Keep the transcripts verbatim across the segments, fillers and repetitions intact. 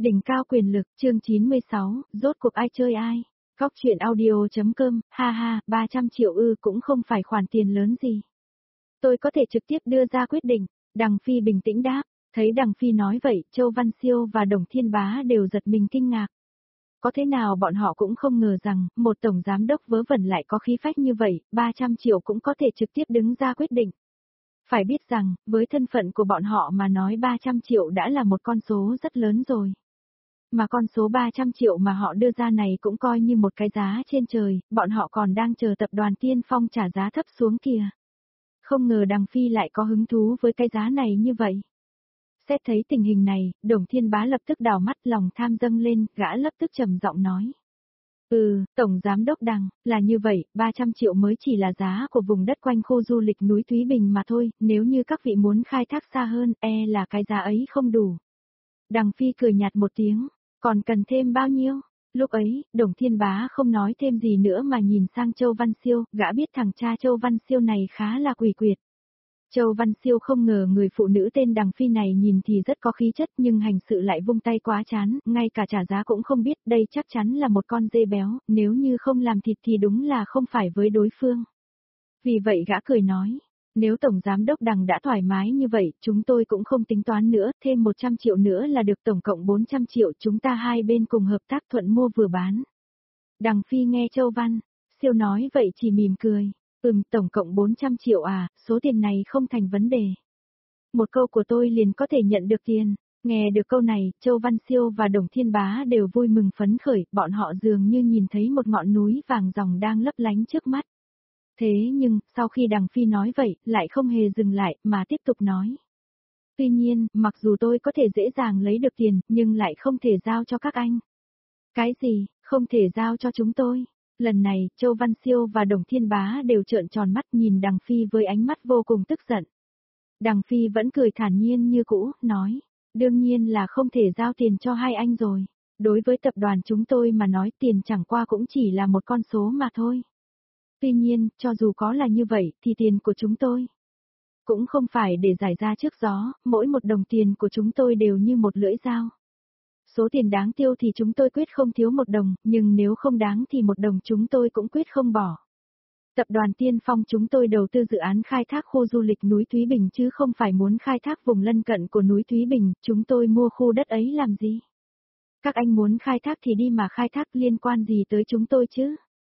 Đỉnh cao quyền lực, chương chín mươi sáu, rốt cuộc ai chơi ai? Góc chuyện audio.com, ha ha, ba trăm triệu ư cũng không phải khoản tiền lớn gì. Tôi có thể trực tiếp đưa ra quyết định, Đằng Phi bình tĩnh đáp, thấy Đằng Phi nói vậy, Châu Văn Siêu và Đồng Thiên Bá đều giật mình kinh ngạc. Có thế nào bọn họ cũng không ngờ rằng, một tổng giám đốc vớ vẩn lại có khí phách như vậy, ba trăm triệu cũng có thể trực tiếp đứng ra quyết định. Phải biết rằng, với thân phận của bọn họ mà nói ba trăm triệu đã là một con số rất lớn rồi. Mà con số ba trăm triệu mà họ đưa ra này cũng coi như một cái giá trên trời, bọn họ còn đang chờ tập đoàn Tiên Phong trả giá thấp xuống kìa. Không ngờ Đằng Phi lại có hứng thú với cái giá này như vậy. Xét thấy tình hình này, Đồng Thiên Bá lập tức đảo mắt lòng tham dâng lên, gã lập tức trầm giọng nói. Ừ, Tổng Giám Đốc Đằng, là như vậy, ba trăm triệu mới chỉ là giá của vùng đất quanh khu du lịch núi Thúy Bình mà thôi, nếu như các vị muốn khai thác xa hơn, e là cái giá ấy không đủ. Đằng Phi cười nhạt một tiếng, còn cần thêm bao nhiêu? Lúc ấy, Đồng Thiên Bá không nói thêm gì nữa mà nhìn sang Châu Văn Siêu, gã biết thằng cha Châu Văn Siêu này khá là quỷ quyệt. Châu Văn Siêu không ngờ người phụ nữ tên Đằng Phi này nhìn thì rất có khí chất nhưng hành sự lại vung tay quá chán, ngay cả trả giá cũng không biết, đây chắc chắn là một con dê béo, nếu như không làm thịt thì đúng là không phải với đối phương. Vì vậy gã cười nói, nếu Tổng Giám Đốc Đằng đã thoải mái như vậy, chúng tôi cũng không tính toán nữa, thêm một trăm triệu nữa là được tổng cộng bốn trăm triệu, chúng ta hai bên cùng hợp tác thuận mua vừa bán. Đằng Phi nghe Châu Văn Siêu nói vậy chỉ mỉm cười. Ừm, tổng cộng bốn trăm triệu à, số tiền này không thành vấn đề. Một câu của tôi liền có thể nhận được tiền. Nghe được câu này, Châu Văn Siêu và Đồng Thiên Bá đều vui mừng phấn khởi, bọn họ dường như nhìn thấy một ngọn núi vàng ròng đang lấp lánh trước mắt. Thế nhưng, sau khi Đằng Phi nói vậy, lại không hề dừng lại, mà tiếp tục nói. Tuy nhiên, mặc dù tôi có thể dễ dàng lấy được tiền, nhưng lại không thể giao cho các anh. Cái gì, không thể giao cho chúng tôi? Lần này, Châu Văn Siêu và Đồng Thiên Bá đều trợn tròn mắt nhìn Đằng Phi với ánh mắt vô cùng tức giận. Đằng Phi vẫn cười thản nhiên như cũ, nói, đương nhiên là không thể giao tiền cho hai anh rồi. Đối với tập đoàn chúng tôi mà nói tiền chẳng qua cũng chỉ là một con số mà thôi. Tuy nhiên, cho dù có là như vậy, thì tiền của chúng tôi cũng không phải để giải ra trước gió, mỗi một đồng tiền của chúng tôi đều như một lưỡi dao. Số tiền đáng tiêu thì chúng tôi quyết không thiếu một đồng, nhưng nếu không đáng thì một đồng chúng tôi cũng quyết không bỏ. Tập đoàn Tiên Phong chúng tôi đầu tư dự án khai thác khu du lịch núi Thúy Bình chứ không phải muốn khai thác vùng lân cận của núi Thúy Bình, chúng tôi mua khu đất ấy làm gì? Các anh muốn khai thác thì đi mà khai thác, liên quan gì tới chúng tôi chứ?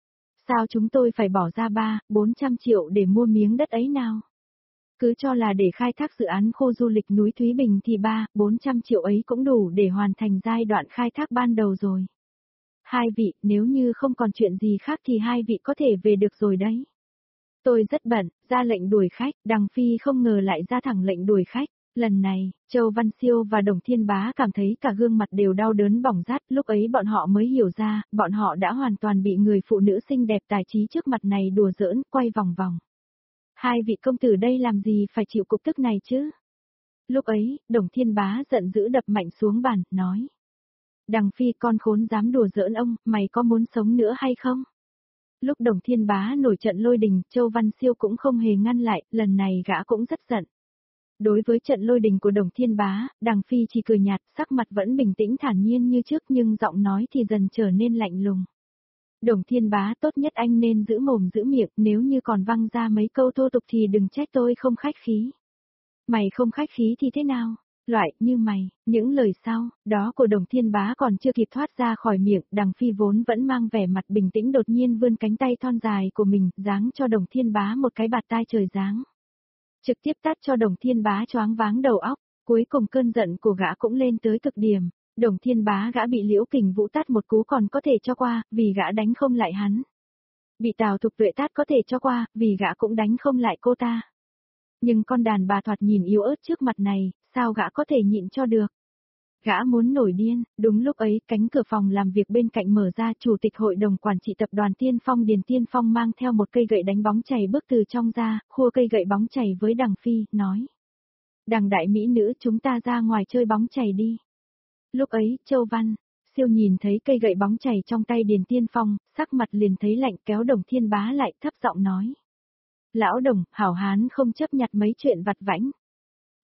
Sao chúng tôi phải bỏ ra ba, bốn trăm triệu để mua miếng đất ấy nào? Cứ cho là để khai thác dự án khu du lịch núi Thúy Bình thì ba, bốn trăm triệu ấy cũng đủ để hoàn thành giai đoạn khai thác ban đầu rồi. Hai vị, nếu như không còn chuyện gì khác thì hai vị có thể về được rồi đấy. Tôi rất bận, ra lệnh đuổi khách, Đằng Phi không ngờ lại ra thẳng lệnh đuổi khách. Lần này, Châu Văn Siêu và Đồng Thiên Bá cảm thấy cả gương mặt đều đau đớn bỏng rát, lúc ấy bọn họ mới hiểu ra, bọn họ đã hoàn toàn bị người phụ nữ xinh đẹp tài trí trước mặt này đùa giỡn, quay vòng vòng. Hai vị công tử đây làm gì phải chịu cục tức này chứ? Lúc ấy, Đồng Thiên Bá giận dữ đập mạnh xuống bàn, nói. Đằng Phi con khốn dám đùa giỡn ông, mày có muốn sống nữa hay không? Lúc Đồng Thiên Bá nổi trận lôi đình, Châu Văn Siêu cũng không hề ngăn lại, lần này gã cũng rất giận. Đối với trận lôi đình của Đồng Thiên Bá, Đằng Phi chỉ cười nhạt, sắc mặt vẫn bình tĩnh thản nhiên như trước nhưng giọng nói thì dần trở nên lạnh lùng. Đồng Thiên Bá, tốt nhất anh nên giữ mồm giữ miệng, nếu như còn văng ra mấy câu thô tục thì đừng trách tôi không khách khí. Mày không khách khí thì thế nào? Loại như mày, những lời sau, đó của Đồng Thiên Bá còn chưa kịp thoát ra khỏi miệng, Đằng Phi vốn vẫn mang vẻ mặt bình tĩnh đột nhiên vươn cánh tay thon dài của mình, giáng cho Đồng Thiên Bá một cái bạt tai trời giáng. Trực tiếp tát cho Đồng Thiên Bá choáng váng đầu óc, cuối cùng cơn giận của gã cũng lên tới cực điểm. Đồng Thiên Bá gã bị Liễu Kình Vũ tát một cú còn có thể cho qua, vì gã đánh không lại hắn. Bị Tào Thục Tuệ tát có thể cho qua, vì gã cũng đánh không lại cô ta. Nhưng con đàn bà thoạt nhìn yếu ớt trước mặt này, sao gã có thể nhịn cho được? Gã muốn nổi điên, đúng lúc ấy, cánh cửa phòng làm việc bên cạnh mở ra, chủ tịch hội đồng quản trị tập đoàn Tiên Phong Điền Tiên Phong mang theo một cây gậy đánh bóng chày bước từ trong ra, khua cây gậy bóng chày với Đằng Phi, nói. Đằng đại mỹ nữ chúng ta ra ngoài chơi bóng chày đi. Lúc ấy, Châu Văn Siêu nhìn thấy cây gậy bóng chày trong tay Điền Tiên Phong, sắc mặt liền thấy lạnh kéo Đồng Thiên Bá lại thấp giọng nói. Lão Đồng, hảo hán không chấp nhặt mấy chuyện vặt vãnh.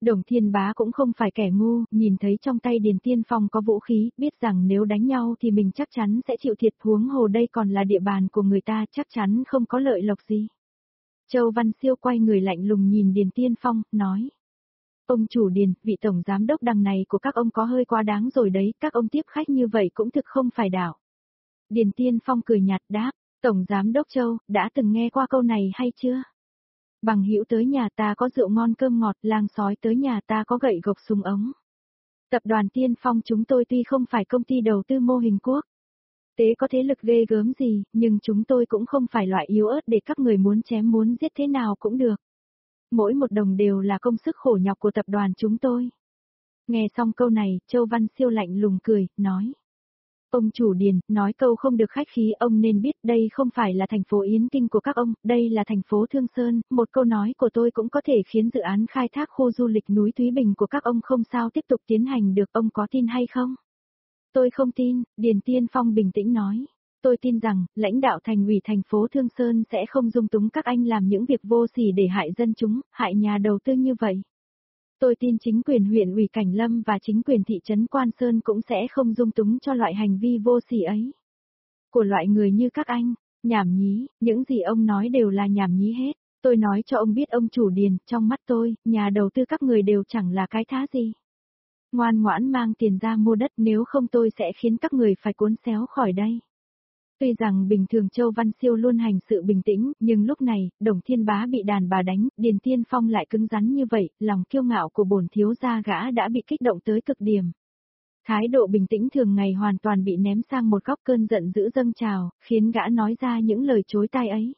Đồng Thiên Bá cũng không phải kẻ ngu, nhìn thấy trong tay Điền Tiên Phong có vũ khí, biết rằng nếu đánh nhau thì mình chắc chắn sẽ chịu thiệt, huống hồ đây còn là địa bàn của người ta, chắc chắn không có lợi lộc gì. Châu Văn Siêu quay người lạnh lùng nhìn Điền Tiên Phong, nói. Ông chủ Điền, vị tổng giám đốc đằng này của các ông có hơi quá đáng rồi đấy, các ông tiếp khách như vậy cũng thực không phải đạo. Điền Tiên Phong cười nhạt đáp, tổng giám đốc Châu, đã từng nghe qua câu này hay chưa? Bằng hữu tới nhà ta có rượu ngon cơm ngọt, lang sói tới nhà ta có gậy gộc súng ống. Tập đoàn Tiên Phong chúng tôi tuy không phải công ty đầu tư mô hình quốc tế có thế lực ghê gớm gì, nhưng chúng tôi cũng không phải loại yếu ớt để các người muốn chém muốn giết thế nào cũng được. Mỗi một đồng đều là công sức khổ nhọc của tập đoàn chúng tôi. Nghe xong câu này, Châu Văn Siêu lạnh lùng cười, nói. Ông chủ Điền, nói câu không được khách khí, ông nên biết đây không phải là thành phố Yến Kinh của các ông, đây là thành phố Thương Sơn, một câu nói của tôi cũng có thể khiến dự án khai thác khu du lịch núi Thúy Bình của các ông không sao tiếp tục tiến hành được, ông có tin hay không? Tôi không tin, Điền Tiên Phong bình tĩnh nói. Tôi tin rằng, lãnh đạo thành ủy thành phố Thương Sơn sẽ không dung túng các anh làm những việc vô sỉ để hại dân chúng, hại nhà đầu tư như vậy. Tôi tin chính quyền huyện ủy Cảnh Lâm và chính quyền thị trấn Quan Sơn cũng sẽ không dung túng cho loại hành vi vô sỉ ấy. Của loại người như các anh, nhảm nhí, những gì ông nói đều là nhảm nhí hết. Tôi nói cho ông biết ông chủ Điền, trong mắt tôi, nhà đầu tư các người đều chẳng là cái thá gì. Ngoan ngoãn mang tiền ra mua đất, nếu không tôi sẽ khiến các người phải cuốn xéo khỏi đây. Tuy rằng bình thường Châu Văn Siêu luôn hành sự bình tĩnh, nhưng lúc này, Đồng Thiên Bá bị đàn bà đánh, Điền Tiên Phong lại cứng rắn như vậy, lòng kiêu ngạo của bổn thiếu gia gã đã bị kích động tới cực điểm. Thái độ bình tĩnh thường ngày hoàn toàn bị ném sang một góc, cơn giận dữ dâng trào, khiến gã nói ra những lời chối tai ấy.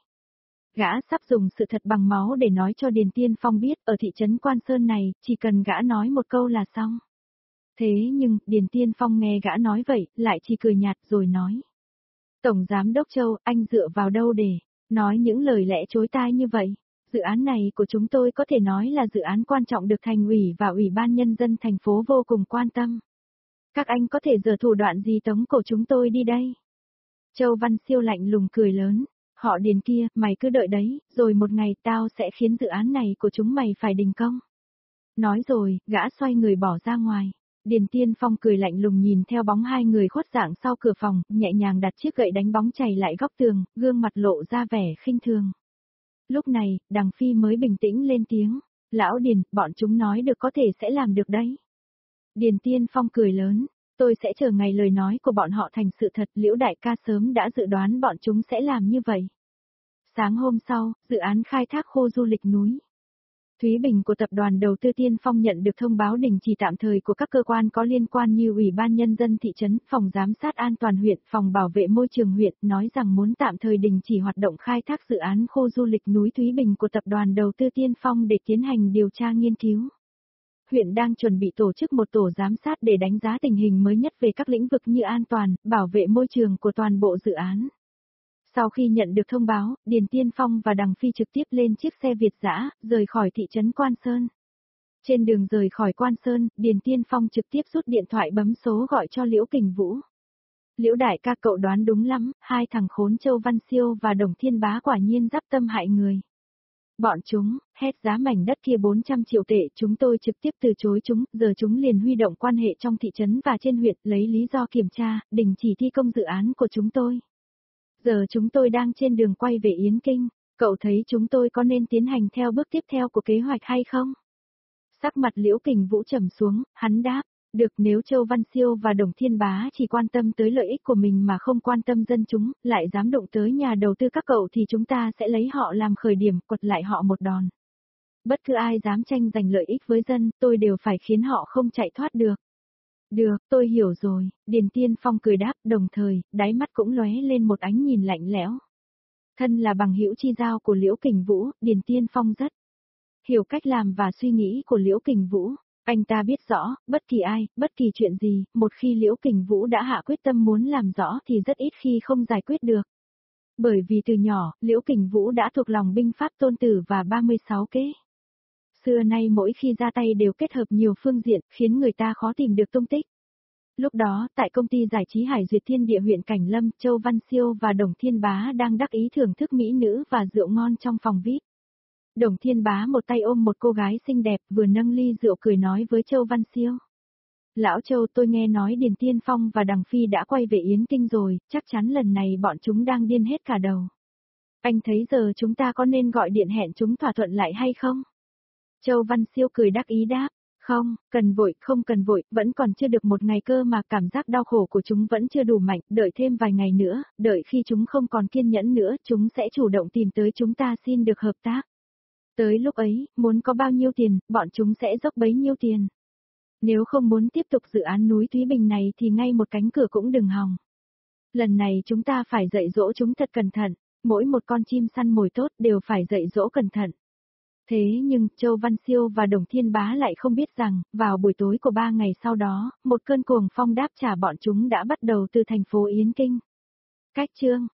Gã sắp dùng sự thật bằng máu để nói cho Điền Tiên Phong biết, ở thị trấn Quan Sơn này, chỉ cần gã nói một câu là xong. Thế nhưng, Điền Tiên Phong nghe gã nói vậy, lại chỉ cười nhạt rồi nói. Tổng Giám đốc Châu, anh dựa vào đâu để nói những lời lẽ chối tai như vậy? Dự án này của chúng tôi có thể nói là dự án quan trọng được thành ủy và ủy ban nhân dân thành phố vô cùng quan tâm. Các anh có thể giở thủ đoạn gì tống cổ chúng tôi đi đây? Châu Văn Siêu lạnh lùng cười lớn. Họ Điền kia, mày cứ đợi đấy, rồi một ngày tao sẽ khiến dự án này của chúng mày phải đình công. Nói rồi, gã xoay người bỏ ra ngoài. Điền Tiên Phong cười lạnh lùng nhìn theo bóng hai người khuất dạng sau cửa phòng, nhẹ nhàng đặt chiếc gậy đánh bóng chày lại góc tường, gương mặt lộ ra vẻ khinh thường. Lúc này, Đằng Phi mới bình tĩnh lên tiếng. Lão Điền, bọn chúng nói được có thể sẽ làm được đấy. Điền Tiên Phong cười lớn. Tôi sẽ chờ ngày lời nói của bọn họ thành sự thật, Liễu đại ca sớm đã dự đoán bọn chúng sẽ làm như vậy. Sáng hôm sau, dự án khai thác khu du lịch núi Thúy Bình của tập đoàn đầu tư Tiên Phong nhận được thông báo đình chỉ tạm thời của các cơ quan có liên quan như Ủy ban Nhân dân thị trấn, Phòng Giám sát An toàn huyện, Phòng Bảo vệ Môi trường huyện, nói rằng muốn tạm thời đình chỉ hoạt động khai thác dự án khu du lịch núi Thúy Bình của tập đoàn đầu tư Tiên Phong để tiến hành điều tra nghiên cứu. Huyện đang chuẩn bị tổ chức một tổ giám sát để đánh giá tình hình mới nhất về các lĩnh vực như an toàn, bảo vệ môi trường của toàn bộ dự án. Sau khi nhận được thông báo, Điền Tiên Phong và Đằng Phi trực tiếp lên chiếc xe Việt dã, rời khỏi thị trấn Quan Sơn. Trên đường rời khỏi Quan Sơn, Điền Tiên Phong trực tiếp rút điện thoại bấm số gọi cho Liễu Kình Vũ. Liễu đại ca, cậu đoán đúng lắm, hai thằng khốn Châu Văn Siêu và Đồng Thiên Bá quả nhiên giáp tâm hại người. Bọn chúng, hét giá mảnh đất kia bốn trăm triệu tệ, chúng tôi trực tiếp từ chối chúng, giờ chúng liền huy động quan hệ trong thị trấn và trên huyện, lấy lý do kiểm tra, đình chỉ thi công dự án của chúng tôi. Giờ chúng tôi đang trên đường quay về Yến Kinh, cậu thấy chúng tôi có nên tiến hành theo bước tiếp theo của kế hoạch hay không? Sắc mặt Liễu Kình Vũ trầm xuống, hắn đáp, được, nếu Châu Văn Siêu và Đồng Thiên Bá chỉ quan tâm tới lợi ích của mình mà không quan tâm dân chúng, lại dám động tới nhà đầu tư các cậu thì chúng ta sẽ lấy họ làm khởi điểm, quật lại họ một đòn. Bất cứ ai dám tranh giành lợi ích với dân, tôi đều phải khiến họ không chạy thoát được. Được, tôi hiểu rồi, Điền Tiên Phong cười đáp, đồng thời, đáy mắt cũng lóe lên một ánh nhìn lạnh lẽo. Thân là bằng hữu chi giao của Liễu Kình Vũ, Điền Tiên Phong rất hiểu cách làm và suy nghĩ của Liễu Kình Vũ. Anh ta biết rõ, bất kỳ ai, bất kỳ chuyện gì, một khi Liễu Kình Vũ đã hạ quyết tâm muốn làm rõ thì rất ít khi không giải quyết được. Bởi vì từ nhỏ, Liễu Kình Vũ đã thuộc lòng binh pháp Tôn Tử và ba mươi sáu kế. Xưa nay mỗi khi ra tay đều kết hợp nhiều phương diện, khiến người ta khó tìm được tung tích. Lúc đó, tại công ty giải trí Hải Duyệt Thiên Địa huyện Cảnh Lâm, Châu Văn Siêu và Đồng Thiên Bá đang đắc ý thưởng thức mỹ nữ và rượu ngon trong phòng vi ai pi. Đồng Thiên Bá một tay ôm một cô gái xinh đẹp vừa nâng ly rượu cười nói với Châu Văn Siêu. Lão Châu, tôi nghe nói Điền Tiên Phong và Đằng Phi đã quay về Yến Kinh rồi, chắc chắn lần này bọn chúng đang điên hết cả đầu. Anh thấy giờ chúng ta có nên gọi điện hẹn chúng thỏa thuận lại hay không? Châu Văn Siêu cười đắc ý đáp, không, cần vội, không cần vội, vẫn còn chưa được một ngày cơ mà cảm giác đau khổ của chúng vẫn chưa đủ mạnh, đợi thêm vài ngày nữa, đợi khi chúng không còn kiên nhẫn nữa, chúng sẽ chủ động tìm tới chúng ta xin được hợp tác. Tới lúc ấy, muốn có bao nhiêu tiền, bọn chúng sẽ dốc bấy nhiêu tiền. Nếu không muốn tiếp tục dự án núi Thúy Bình này thì ngay một cánh cửa cũng đừng hòng. Lần này chúng ta phải dạy dỗ chúng thật cẩn thận, mỗi một con chim săn mồi tốt đều phải dạy dỗ cẩn thận. Thế nhưng, Châu Văn Siêu và Đồng Thiên Bá lại không biết rằng, vào buổi tối của ba ngày sau đó, một cơn cuồng phong đáp trả bọn chúng đã bắt đầu từ thành phố Yến Kinh. Cách chương